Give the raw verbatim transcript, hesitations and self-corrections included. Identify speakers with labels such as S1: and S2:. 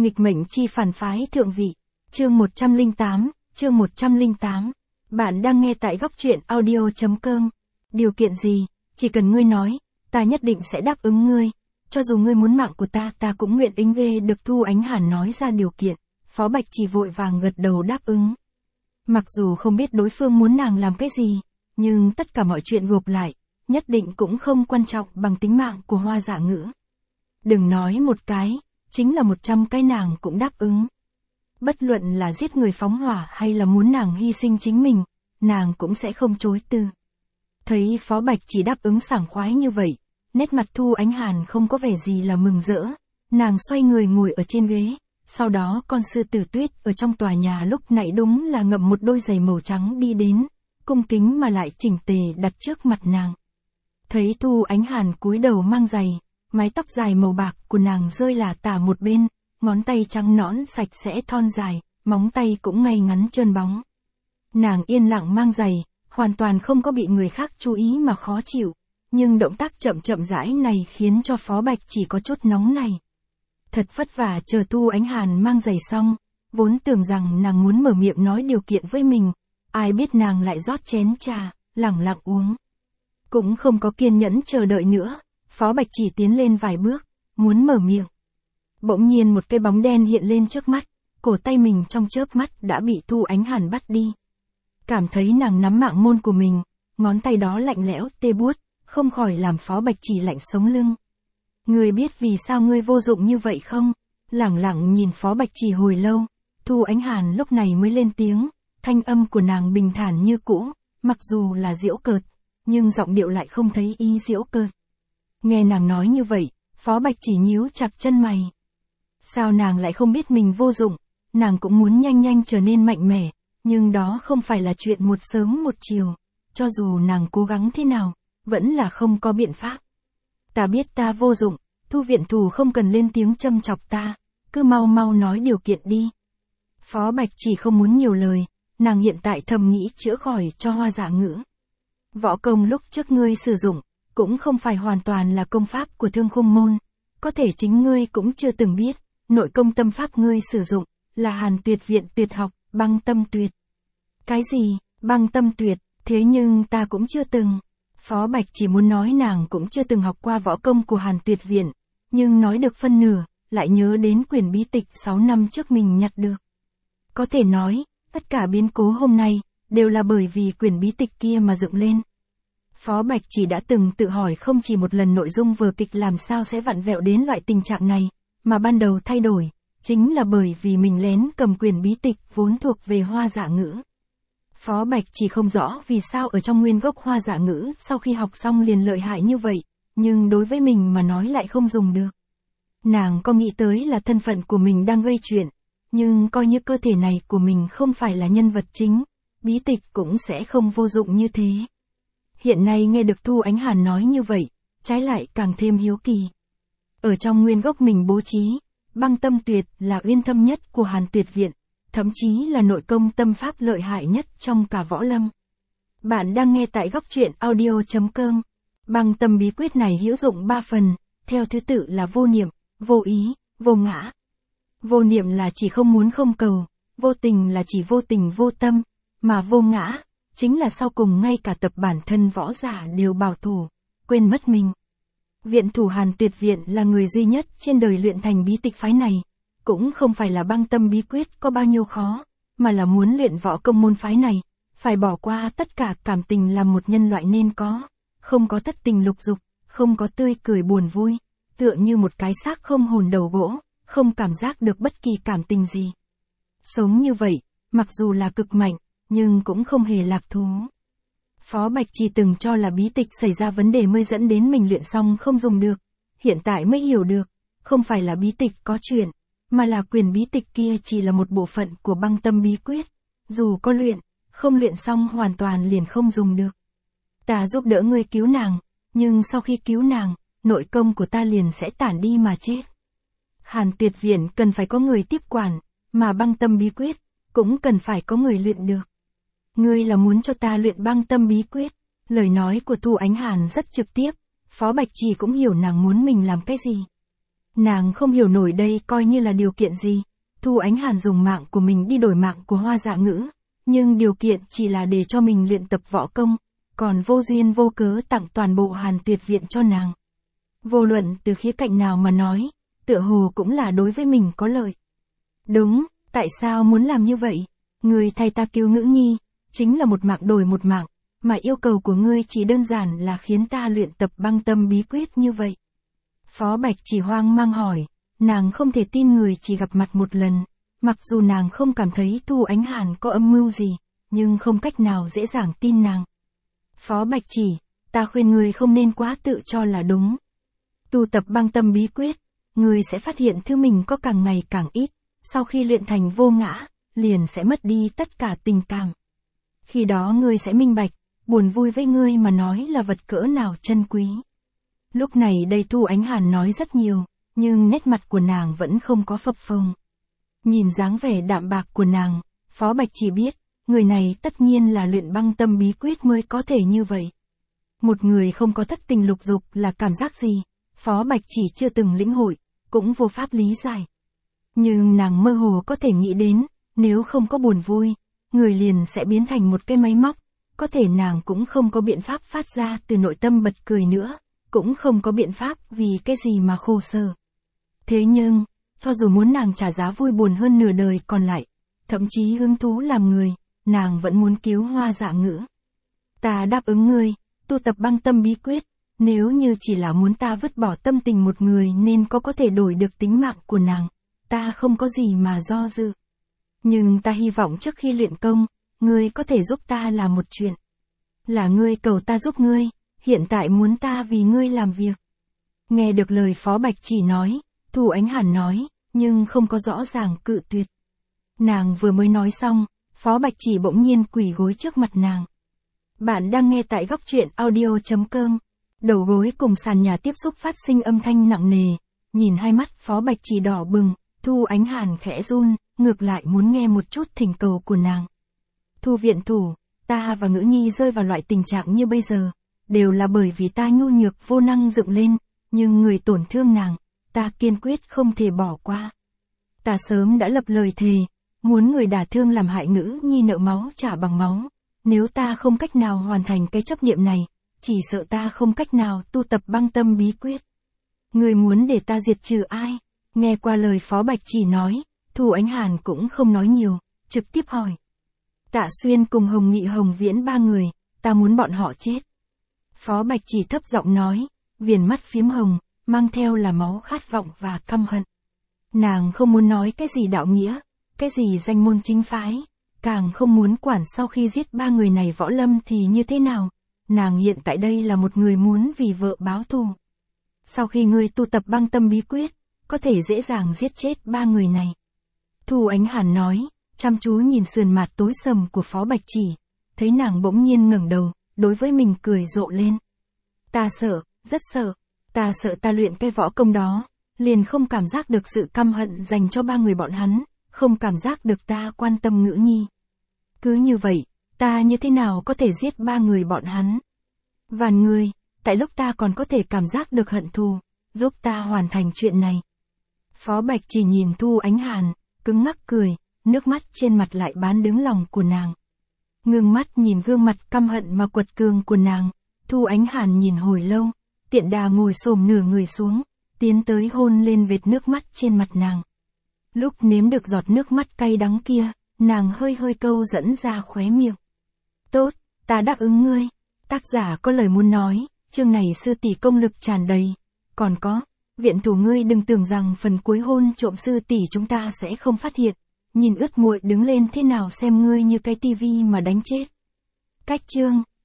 S1: Nghịch mệnh chi phản phái thượng vị. Chương một trăm lẻ tám, chương một trăm lẻ tám. Bạn đang nghe tại góc truyện audio chấm com. Điều kiện gì, chỉ cần ngươi nói, ta nhất định sẽ đáp ứng ngươi. Cho dù ngươi muốn mạng của ta, ta cũng nguyện ính ghê được. Thu Ánh Hàn nói ra điều kiện, Phó Bạch Chỉ vội vàng gật đầu đáp ứng. Mặc dù không biết đối phương muốn nàng làm cái gì, nhưng tất cả mọi chuyện gộp lại, nhất định cũng không quan trọng bằng tính mạng của Hoa Dạ Ngữ. Đừng nói một cái, chính là một trăm cái nàng cũng đáp ứng. Bất luận là giết người phóng hỏa hay là muốn nàng hy sinh chính mình, nàng cũng sẽ không chối từ. Thấy Phó Bạch Chỉ đáp ứng sảng khoái như vậy, nét mặt Thu Ánh Hàn không có vẻ gì là mừng rỡ, nàng xoay người ngồi ở trên ghế, sau đó con sư tử tuyết ở trong tòa nhà lúc nãy đúng là ngậm một đôi giày màu trắng đi đến, cung kính mà lại chỉnh tề đặt trước mặt nàng. Thấy Thu Ánh Hàn cúi đầu mang giày, mái tóc dài màu bạc của nàng rơi lả tả một bên, ngón tay trắng nõn sạch sẽ thon dài, móng tay cũng ngay ngắn trơn bóng. Nàng yên lặng mang giày, hoàn toàn không có bị người khác chú ý mà khó chịu, nhưng động tác chậm chậm rãi này khiến cho Phó Bạch Chỉ có chút nóng này. Thật vất vả chờ Thu Ánh Hàn mang giày xong, vốn tưởng rằng nàng muốn mở miệng nói điều kiện với mình, ai biết nàng lại rót chén trà, lẳng lặng uống. Cũng không có kiên nhẫn chờ đợi nữa, Phó Bạch Chỉ tiến lên vài bước, muốn mở miệng. Bỗng nhiên một cái bóng đen hiện lên trước mắt, cổ tay mình trong chớp mắt đã bị Thu Ánh Hàn bắt đi. Cảm thấy nàng nắm mạng môn của mình, ngón tay đó lạnh lẽo tê buốt, không khỏi làm Phó Bạch Chỉ lạnh sống lưng. Ngươi biết vì sao ngươi vô dụng như vậy không? Lẳng lặng nhìn Phó Bạch Chỉ hồi lâu, Thu Ánh Hàn lúc này mới lên tiếng, thanh âm của nàng bình thản như cũ, mặc dù là giễu cợt, nhưng giọng điệu lại không thấy ý giễu cợt. Nghe nàng nói như vậy, Phó Bạch Chỉ nhíu chặt chân mày. Sao nàng lại không biết mình vô dụng, nàng cũng muốn nhanh nhanh trở nên mạnh mẽ, nhưng đó không phải là chuyện một sớm một chiều, cho dù nàng cố gắng thế nào, vẫn là không có biện pháp. Ta biết ta vô dụng, Thu viện thủ không cần lên tiếng châm chọc ta, cứ mau mau nói điều kiện đi. Phó Bạch Chỉ không muốn nhiều lời, nàng hiện tại thầm nghĩ chữa khỏi cho Hoa Dạ Ngữ. Võ công lúc trước ngươi sử dụng, cũng không phải hoàn toàn là công pháp của Thương Khung môn, có thể chính ngươi cũng chưa từng biết, nội công tâm pháp ngươi sử dụng, là Hàn Tuyệt viện tuyệt học, Băng Tâm Tuyệt. Cái gì, Băng Tâm Tuyệt, thế nhưng ta cũng chưa từng. Phó Bạch Chỉ muốn nói nàng cũng chưa từng học qua võ công của Hàn Tuyệt viện, nhưng nói được phân nửa, lại nhớ đến quyển bí tịch sáu năm trước mình nhặt được. Có thể nói, tất cả biến cố hôm nay, đều là bởi vì quyển bí tịch kia mà dựng lên. Phó Bạch Chỉ đã từng tự hỏi không chỉ một lần nội dung vở kịch làm sao sẽ vặn vẹo đến loại tình trạng này, mà ban đầu thay đổi, chính là bởi vì mình lén cầm quyển bí tịch vốn thuộc về Hoa Dạ Ngữ. Phó Bạch Chỉ không rõ vì sao ở trong nguyên gốc Hoa Dạ Ngữ sau khi học xong liền lợi hại như vậy, nhưng đối với mình mà nói lại không dùng được. Nàng có nghĩ tới là thân phận của mình đang gây chuyện, nhưng coi như cơ thể này của mình không phải là nhân vật chính, bí tịch cũng sẽ không vô dụng như thế. Hiện nay nghe được Thu Ánh Hàn nói như vậy, trái lại càng thêm hiếu kỳ. Ở trong nguyên gốc mình bố trí, Băng Tâm Tuyệt là uyên thâm nhất của Hàn Tuyệt viện, thậm chí là nội công tâm pháp lợi hại nhất trong cả võ lâm. Bạn đang nghe tại góc truyện audio chấm com. Băng Tâm bí quyết này hữu dụng ba phần, theo thứ tự là vô niệm, vô ý, vô ngã. Vô niệm là chỉ không muốn không cầu, vô tình là chỉ vô tình vô tâm, mà vô ngã, chính là sau cùng ngay cả tập bản thân võ giả đều bảo thủ, quên mất mình. Viện thủ Hàn Tuyệt viện là người duy nhất trên đời luyện thành bí tịch phái này, cũng không phải là Băng Tâm bí quyết có bao nhiêu khó, mà là muốn luyện võ công môn phái này, phải bỏ qua tất cả cảm tình làm một nhân loại nên có, không có thất tình lục dục, không có tươi cười buồn vui, tựa như một cái xác không hồn đầu gỗ, không cảm giác được bất kỳ cảm tình gì. Sống như vậy, mặc dù là cực mạnh, nhưng cũng không hề lạc thú. Phó Bạch Chỉ từng cho là bí tịch xảy ra vấn đề mới dẫn đến mình luyện xong không dùng được, hiện tại mới hiểu được, không phải là bí tịch có chuyện, mà là quyển bí tịch kia chỉ là một bộ phận của Băng Tâm bí quyết, dù có luyện, không luyện xong hoàn toàn liền không dùng được. Ta giúp đỡ ngươi cứu nàng, nhưng sau khi cứu nàng, nội công của ta liền sẽ tản đi mà chết. Hàn Tuyệt viện cần phải có người tiếp quản, mà Băng Tâm bí quyết, cũng cần phải có người luyện được. Ngươi là muốn cho ta luyện Băng Tâm bí quyết? Lời nói của Thu Ánh Hàn rất trực tiếp, Phó Bạch Chỉ cũng hiểu nàng muốn mình làm cái gì. Nàng không hiểu nổi đây coi như là điều kiện gì. Thu Ánh Hàn dùng mạng của mình đi đổi mạng của Hoa Dạ Ngữ, nhưng điều kiện chỉ là để cho mình luyện tập võ công, còn vô duyên vô cớ tặng toàn bộ Hàn Tuyệt Viện cho nàng. Vô luận từ khía cạnh nào mà nói, tựa hồ cũng là đối với mình có lợi. Đúng, tại sao muốn làm như vậy? Ngươi thay ta cứu Ngữ Nhi, chính là một mạng đổi một mạng, mà yêu cầu của ngươi chỉ đơn giản là khiến ta luyện tập băng tâm bí quyết như vậy. Phó Bạch Chỉ hoang mang hỏi, nàng không thể tin người chỉ gặp mặt một lần, mặc dù nàng không cảm thấy Thu Ánh Hàn có âm mưu gì, nhưng không cách nào dễ dàng tin nàng. Phó Bạch Chỉ, ta khuyên ngươi không nên quá tự cho là đúng. Tu tập băng tâm bí quyết, ngươi sẽ phát hiện thứ mình có càng ngày càng ít, sau khi luyện thành vô ngã, liền sẽ mất đi tất cả tình cảm. Khi đó ngươi sẽ minh bạch, buồn vui với ngươi mà nói là vật cỡ nào chân quý. Lúc này đây Thu Ánh Hàn nói rất nhiều, nhưng nét mặt của nàng vẫn không có phập phồng. Nhìn dáng vẻ đạm bạc của nàng, Phó Bạch Chỉ biết, người này tất nhiên là luyện băng tâm bí quyết mới có thể như vậy. Một người không có thất tình lục dục là cảm giác gì, Phó Bạch Chỉ chưa từng lĩnh hội, cũng vô pháp lý giải. Nhưng nàng mơ hồ có thể nghĩ đến, nếu không có buồn vui, người liền sẽ biến thành một cái máy móc, có thể nàng cũng không có biện pháp phát ra từ nội tâm bật cười nữa, cũng không có biện pháp vì cái gì mà khổ sở. Thế nhưng, cho dù muốn nàng trả giá vui buồn hơn nửa đời còn lại, thậm chí hứng thú làm người, nàng vẫn muốn cứu Hoa Dạ Ngữ. Ta đáp ứng ngươi, tu tập băng tâm bí quyết, nếu như chỉ là muốn ta vứt bỏ tâm tình một người nên có có thể đổi được tính mạng của nàng, ta không có gì mà do dự. Nhưng ta hy vọng trước khi luyện công, ngươi có thể giúp ta làm một chuyện. Là ngươi cầu ta giúp ngươi, hiện tại muốn ta vì ngươi làm việc. Nghe được lời Phó Bạch Chỉ nói, Thu Ánh Hàn nói, nhưng không có rõ ràng cự tuyệt. Nàng vừa mới nói xong, Phó Bạch Chỉ bỗng nhiên quỳ gối trước mặt nàng. Bạn đang nghe tại góc truyện audio chấm com. Đầu gối cùng sàn nhà tiếp xúc phát sinh âm thanh nặng nề, nhìn hai mắt Phó Bạch Chỉ đỏ bừng, Thu Ánh Hàn khẽ run, ngược lại muốn nghe một chút thỉnh cầu của nàng. Thu viện thủ, ta và Ngữ Nhi rơi vào loại tình trạng như bây giờ, đều là bởi vì ta nhu nhược vô năng dựng lên, nhưng người tổn thương nàng, ta kiên quyết không thể bỏ qua. Ta sớm đã lập lời thề, muốn người đả thương làm hại Ngữ Nhi nợ máu trả bằng máu, nếu ta không cách nào hoàn thành cái chấp niệm này, chỉ sợ ta không cách nào tu tập băng tâm bí quyết. Người muốn để ta diệt trừ ai? Nghe qua lời Phó Bạch Chỉ nói, Thu Ánh Hàn cũng không nói nhiều, trực tiếp hỏi. Tạ Xuyên cùng Hồng Nghị Hồng Viễn ba người, ta muốn bọn họ chết. Phó Bạch Chỉ thấp giọng nói, viền mắt phiếm hồng, mang theo là máu khát vọng và căm hận. Nàng không muốn nói cái gì đạo nghĩa, cái gì danh môn chính phái, càng không muốn quản sau khi giết ba người này võ lâm thì như thế nào. Nàng hiện tại đây là một người muốn vì vợ báo thù. Sau khi ngươi tu tập băng tâm bí quyết, có thể dễ dàng giết chết ba người này. Thu Ánh Hàn nói, chăm chú nhìn sườn mặt tối sầm của Phó Bạch Chỉ, thấy nàng bỗng nhiên ngẩng đầu, đối với mình cười rộ lên. Ta sợ, rất sợ, ta sợ ta luyện cái võ công đó, liền không cảm giác được sự căm hận dành cho ba người bọn hắn, không cảm giác được ta quan tâm Ngữ Nhi. Cứ như vậy, ta như thế nào có thể giết ba người bọn hắn? Vàn người, tại lúc ta còn có thể cảm giác được hận thù, giúp ta hoàn thành chuyện này. Phó Bạch Chỉ nhìn Thu Ánh Hàn, cứng ngắc cười, nước mắt trên mặt lại bán đứng lòng của nàng. Ngưng mắt nhìn gương mặt căm hận mà quật cường của nàng, Thu Ánh Hàn nhìn hồi lâu, tiện đà ngồi xổm nửa người xuống, tiến tới hôn lên vệt nước mắt trên mặt nàng. Lúc nếm được giọt nước mắt cay đắng kia, nàng hơi hơi câu dẫn ra khóe miệng. Tốt, ta đáp ứng ngươi. Tác giả có lời muốn nói, chương này sư tỷ công lực tràn đầy. Còn có, viện thủ ngươi đừng tưởng rằng phần cuối hôn trộm sư tỷ chúng ta sẽ không phát hiện. Nhìn ướt muội đứng lên thế nào xem ngươi như cái tivi mà đánh chết. Cách chương